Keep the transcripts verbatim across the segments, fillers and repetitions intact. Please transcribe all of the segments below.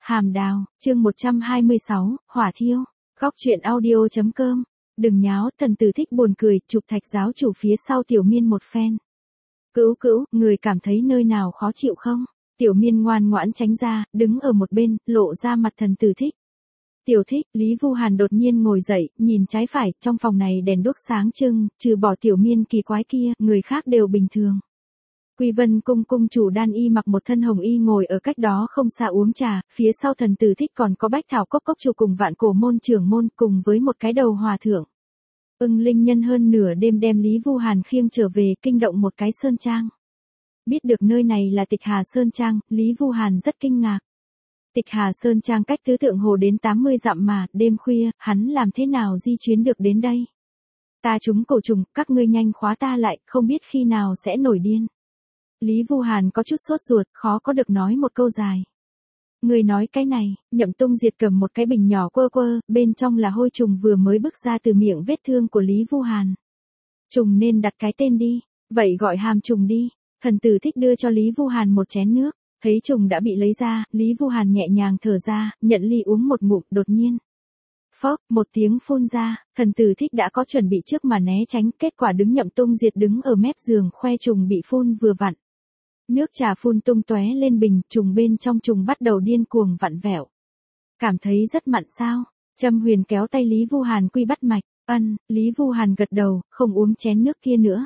Hàm Đào, chương một trăm hai mươi sáu, Hỏa Thiêu. Góc truyện audio.com. Đừng nháo, thần tử thích buồn cười, chụp Thạch giáo chủ phía sau Tiểu Miên một phen. Cữu cữu, người cảm thấy nơi nào khó chịu không? Tiểu Miên ngoan ngoãn tránh ra, đứng ở một bên, lộ ra mặt thần tử thích. Tiểu thích, Lý Vu Hàn đột nhiên ngồi dậy, nhìn trái phải, trong phòng này đèn đuốc sáng trưng, trừ bỏ Tiểu Miên kỳ quái kia, người khác đều bình thường. Quy Vân cung cung chủ Đan Y mặc một thân hồng y ngồi ở cách đó không xa uống trà, phía sau thần tử thích còn có Bách Thảo Cốc Cốc chủ cùng Vạn Cổ môn trưởng môn cùng với một cái đầu hòa thượng. Ưng Linh nhân hơn nửa đêm đem Lý Vu Hàn khiêng trở về, kinh động một cái sơn trang. Biết được nơi này là Tịch Hà Sơn Trang, Lý Vu Hàn rất kinh ngạc. Tịch Hà Sơn Trang cách Tứ Tượng Hồ đến tám mươi dặm mà, đêm khuya, hắn làm thế nào di chuyến được đến đây? Ta trúng cổ trùng, các ngươi nhanh khóa ta lại, không biết khi nào sẽ nổi điên. Lý Vu Hàn có chút sốt ruột, khó có được nói một câu dài. Người nói cái này, Nhậm Tung Diệt cầm một cái bình nhỏ quơ quơ, bên trong là hôi trùng vừa mới bứt ra từ miệng vết thương của Lý Vu Hàn. Trùng nên đặt cái tên đi, vậy gọi hàm trùng đi. Thần tử thích đưa cho Lý Vu Hàn một chén nước, thấy trùng đã bị lấy ra, Lý Vu Hàn nhẹ nhàng thở ra, nhận ly uống một ngụm, đột nhiên. Phốc, một tiếng phun ra, thần tử thích đã có chuẩn bị trước mà né tránh, kết quả đứng Nhậm Tung Diệt đứng ở mép giường khoe trùng bị phun vừa vặn. Nước trà phun tung tóe lên bình, trùng bên trong trùng bắt đầu điên cuồng vặn vẹo. Cảm thấy rất mặn sao? Trâm Huyền kéo tay Lý Vu Hàn quy bắt mạch, ân, Lý Vu Hàn gật đầu, không uống chén nước kia nữa.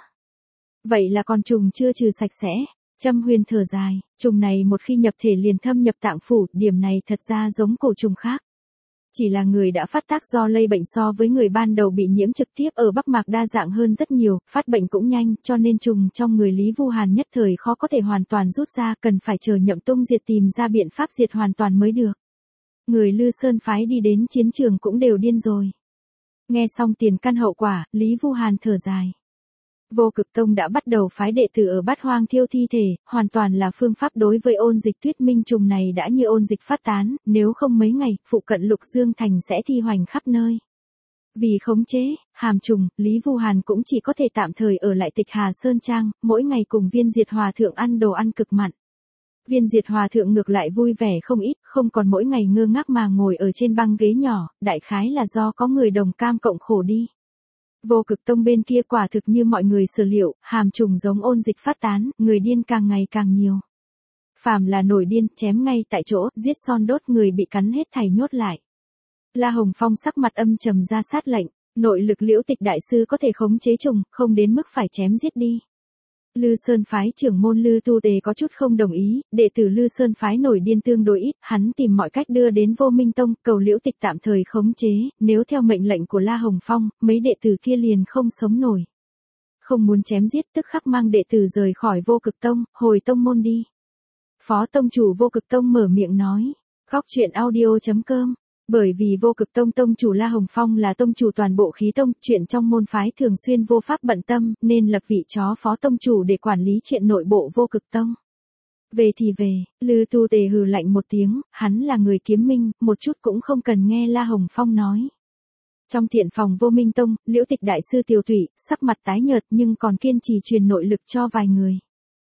Vậy là con trùng chưa trừ sạch sẽ. Trâm Huyền thở dài, trùng này một khi nhập thể liền thâm nhập tạng phủ, điểm này thật ra giống cổ trùng khác. Chỉ là người đã phát tác do lây bệnh so với người ban đầu bị nhiễm trực tiếp ở Bắc Mạc đa dạng hơn rất nhiều, phát bệnh cũng nhanh, cho nên trùng trong người Lý Vu Hàn nhất thời khó có thể hoàn toàn rút ra, cần phải chờ Nhậm Tung Diệt tìm ra biện pháp diệt hoàn toàn mới được. Người Lư Sơn phái đi đến chiến trường cũng đều điên rồi. Nghe xong tiền căn hậu quả, Lý Vu Hàn thở dài. Vô Cực Tông đã bắt đầu phái đệ tử ở Bát Hoang thiêu thi thể, hoàn toàn là phương pháp đối với ôn dịch tuyết minh trùng này đã như ôn dịch phát tán, nếu không mấy ngày, phụ cận Lục Dương Thành sẽ thi hoành khắp nơi. Vì khống chế, hàm trùng, Lý Vu Hàn cũng chỉ có thể tạm thời ở lại Tịch Hà Sơn Trang, mỗi ngày cùng Viên Diệt Hòa Thượng ăn đồ ăn cực mặn. Viên Diệt Hòa Thượng ngược lại vui vẻ không ít, không còn mỗi ngày ngơ ngác mà ngồi ở trên băng ghế nhỏ, đại khái là do có người đồng cam cộng khổ đi. Vô Cực Tông bên kia quả thực như mọi người sở liệu, hàm trùng giống ôn dịch phát tán, người điên càng ngày càng nhiều. Phàm là nổi điên, chém ngay tại chỗ, giết son đốt, người bị cắn hết thảy nhốt lại. La Hồng Phong sắc mặt âm trầm ra sát lệnh, nội lực Liễu Tịch đại sư có thể khống chế trùng, không đến mức phải chém giết đi. Lư Sơn phái trưởng môn Lư Tu Tề có chút không đồng ý, đệ tử Lư Sơn phái nổi điên tương đối ít, hắn tìm mọi cách đưa đến Vô Minh Tông, cầu Liễu Tịch tạm thời khống chế, nếu theo mệnh lệnh của La Hồng Phong, mấy đệ tử kia liền không sống nổi. Không muốn chém giết, tức khắc mang đệ tử rời khỏi Vô Cực Tông, hồi tông môn đi. Phó tông chủ Vô Cực Tông mở miệng nói, góc truyện audio.com. Bởi vì Vô Cực Tông tông chủ La Hồng Phong là tông chủ toàn bộ khí tông, chuyện trong môn phái thường xuyên vô pháp bận tâm, nên lập vị chó phó tông chủ để quản lý chuyện nội bộ Vô Cực Tông. Về thì về, Lư Tu Tề hừ lạnh một tiếng, hắn là người kiếm minh, một chút cũng không cần nghe La Hồng Phong nói. Trong thiện phòng Vô Minh Tông, Liễu Tịch đại sư Tiểu Thủy, sắc mặt tái nhợt nhưng còn kiên trì truyền nội lực cho vài người.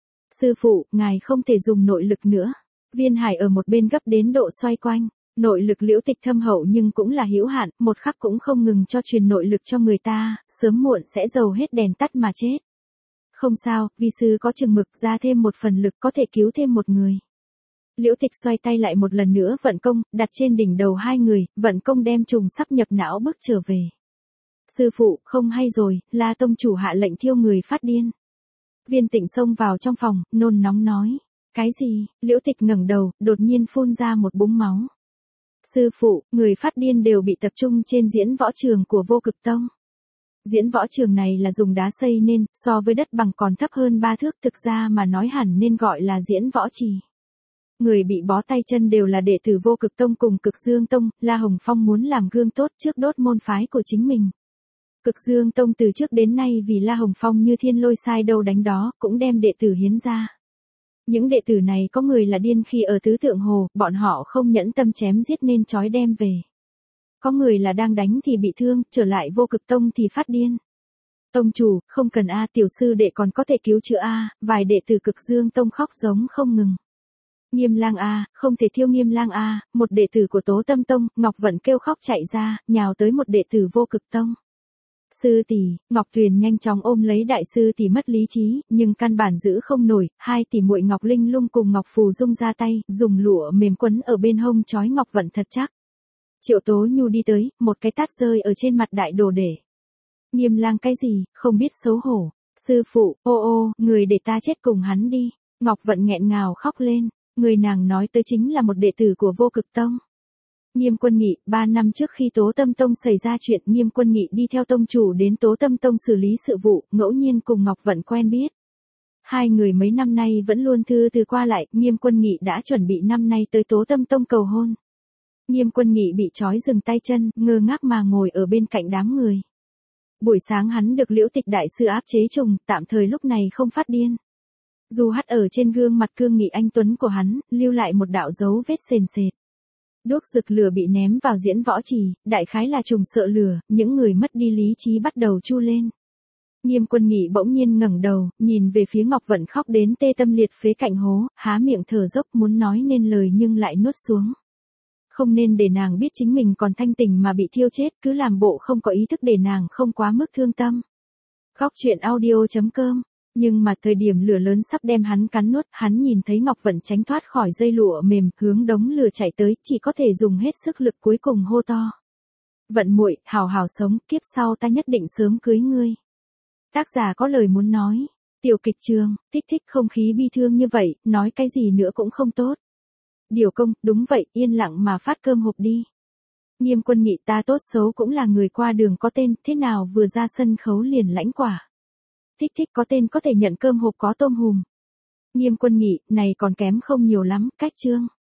Sư phụ, ngài không thể dùng nội lực nữa. Viên Hải ở một bên gấp đến độ xoay quanh. Nội lực Liễu Tịch thâm hậu nhưng cũng là hữu hạn, một khắc cũng không ngừng cho truyền nội lực cho người ta, sớm muộn sẽ dầu hết đèn tắt mà chết. Không sao, vi sư có chừng mực, ra thêm một phần lực có thể cứu thêm một người. Liễu Tịch xoay tay lại một lần nữa vận công, đặt trên đỉnh đầu hai người, vận công đem trùng sắp nhập não bước trở về. Sư phụ, không hay rồi, La tông chủ hạ lệnh thiêu người phát điên. Viên Tịnh xông vào trong phòng, nôn nóng nói. Cái gì? Liễu Tịch ngẩng đầu, đột nhiên phun ra một búng máu. Sư phụ, người phát điên đều bị tập trung trên diễn võ trường của Vô Cực Tông. Diễn võ trường này là dùng đá xây nên, so với đất bằng còn thấp hơn ba thước, thực ra mà nói hẳn nên gọi là diễn võ trì. Người bị bó tay chân đều là đệ tử Vô Cực Tông cùng Cực Dương Tông, La Hồng Phong muốn làm gương tốt trước đốt môn phái của chính mình. Cực Dương Tông từ trước đến nay vì La Hồng Phong như thiên lôi sai đâu đánh đó, cũng đem đệ tử hiến ra. Những đệ tử này có người là điên khi ở Tứ Tượng Hồ, bọn họ không nhẫn tâm chém giết nên trói đem về. Có người là đang đánh thì bị thương, trở lại Vô Cực Tông thì phát điên. Tông chủ, không cần a, tiểu sư đệ còn có thể cứu chữa a, vài đệ tử Cực Dương Tông khóc giống không ngừng. Nghiêm lang a, không thể thiêu Nghiêm lang a, một đệ tử của Tố Tâm Tông, Ngọc Vận kêu khóc chạy ra, nhào tới một đệ tử Vô Cực Tông. Sư tỷ, Ngọc Tuyền nhanh chóng ôm lấy đại sư tỷ mất lý trí, nhưng căn bản giữ không nổi, hai tỷ muội Ngọc Linh Lung cùng Ngọc Phù Dung ra tay, dùng lụa mềm quấn ở bên hông trói Ngọc Vận thật chắc. Triệu Tố Nhu đi tới, một cái tát rơi ở trên mặt đại đồ đệ. Nghiêm lang cái gì, không biết xấu hổ. Sư phụ, ô ô, người để ta chết cùng hắn đi. Ngọc Vận nghẹn ngào khóc lên, người nàng nói tới chính là một đệ tử của Vô Cực Tông. Nghiêm Quân Nghị, ba năm trước khi Tố Tâm Tông xảy ra chuyện, Nghiêm Quân Nghị đi theo tông chủ đến Tố Tâm Tông xử lý sự vụ, ngẫu nhiên cùng Ngọc Vận quen biết. Hai người mấy năm nay vẫn luôn thư từ qua lại, Nghiêm Quân Nghị đã chuẩn bị năm nay tới Tố Tâm Tông cầu hôn. Nghiêm Quân Nghị bị trói dừng tay chân, ngơ ngác mà ngồi ở bên cạnh đám người. Buổi sáng hắn được Liễu Tịch đại sư áp chế trùng, tạm thời lúc này không phát điên. Dù hắt ở trên gương mặt cương nghị anh tuấn của hắn, lưu lại một đạo dấu vết sền sệt. Đuốc rực lửa bị ném vào diễn võ trì, đại khái là trùng sợ lửa, những người mất đi lý trí bắt đầu chu lên. Nghiêm Quân Nghị bỗng nhiên ngẩng đầu, nhìn về phía Ngọc Vận khóc đến tê tâm liệt phế cạnh hố, há miệng thở dốc muốn nói nên lời nhưng lại nuốt xuống. Không nên để nàng biết chính mình còn thanh tình mà bị thiêu chết, cứ làm bộ không có ý thức để nàng không quá mức thương tâm. Góc truyện audio chấm com. Nhưng mà thời điểm lửa lớn sắp đem hắn cắn nuốt, hắn nhìn thấy Ngọc Vận tránh thoát khỏi dây lụa mềm, hướng đống lửa chạy tới, chỉ có thể dùng hết sức lực cuối cùng hô to. Vận muội, hào hào sống, kiếp sau ta nhất định sớm cưới ngươi. Tác giả có lời muốn nói. Tiểu kịch trường, thích thích không khí bi thương như vậy, nói cái gì nữa cũng không tốt. Điều công, đúng vậy, yên lặng mà phát cơm hộp đi. Nghiêm Quân Nghị, ta tốt xấu cũng là người qua đường có tên, thế nào vừa ra sân khấu liền lãnh quả. Thích thích có tên có thể nhận cơm hộp có tôm hùm. Nghiêm Quân Nghị, này còn kém không nhiều lắm, cách chương.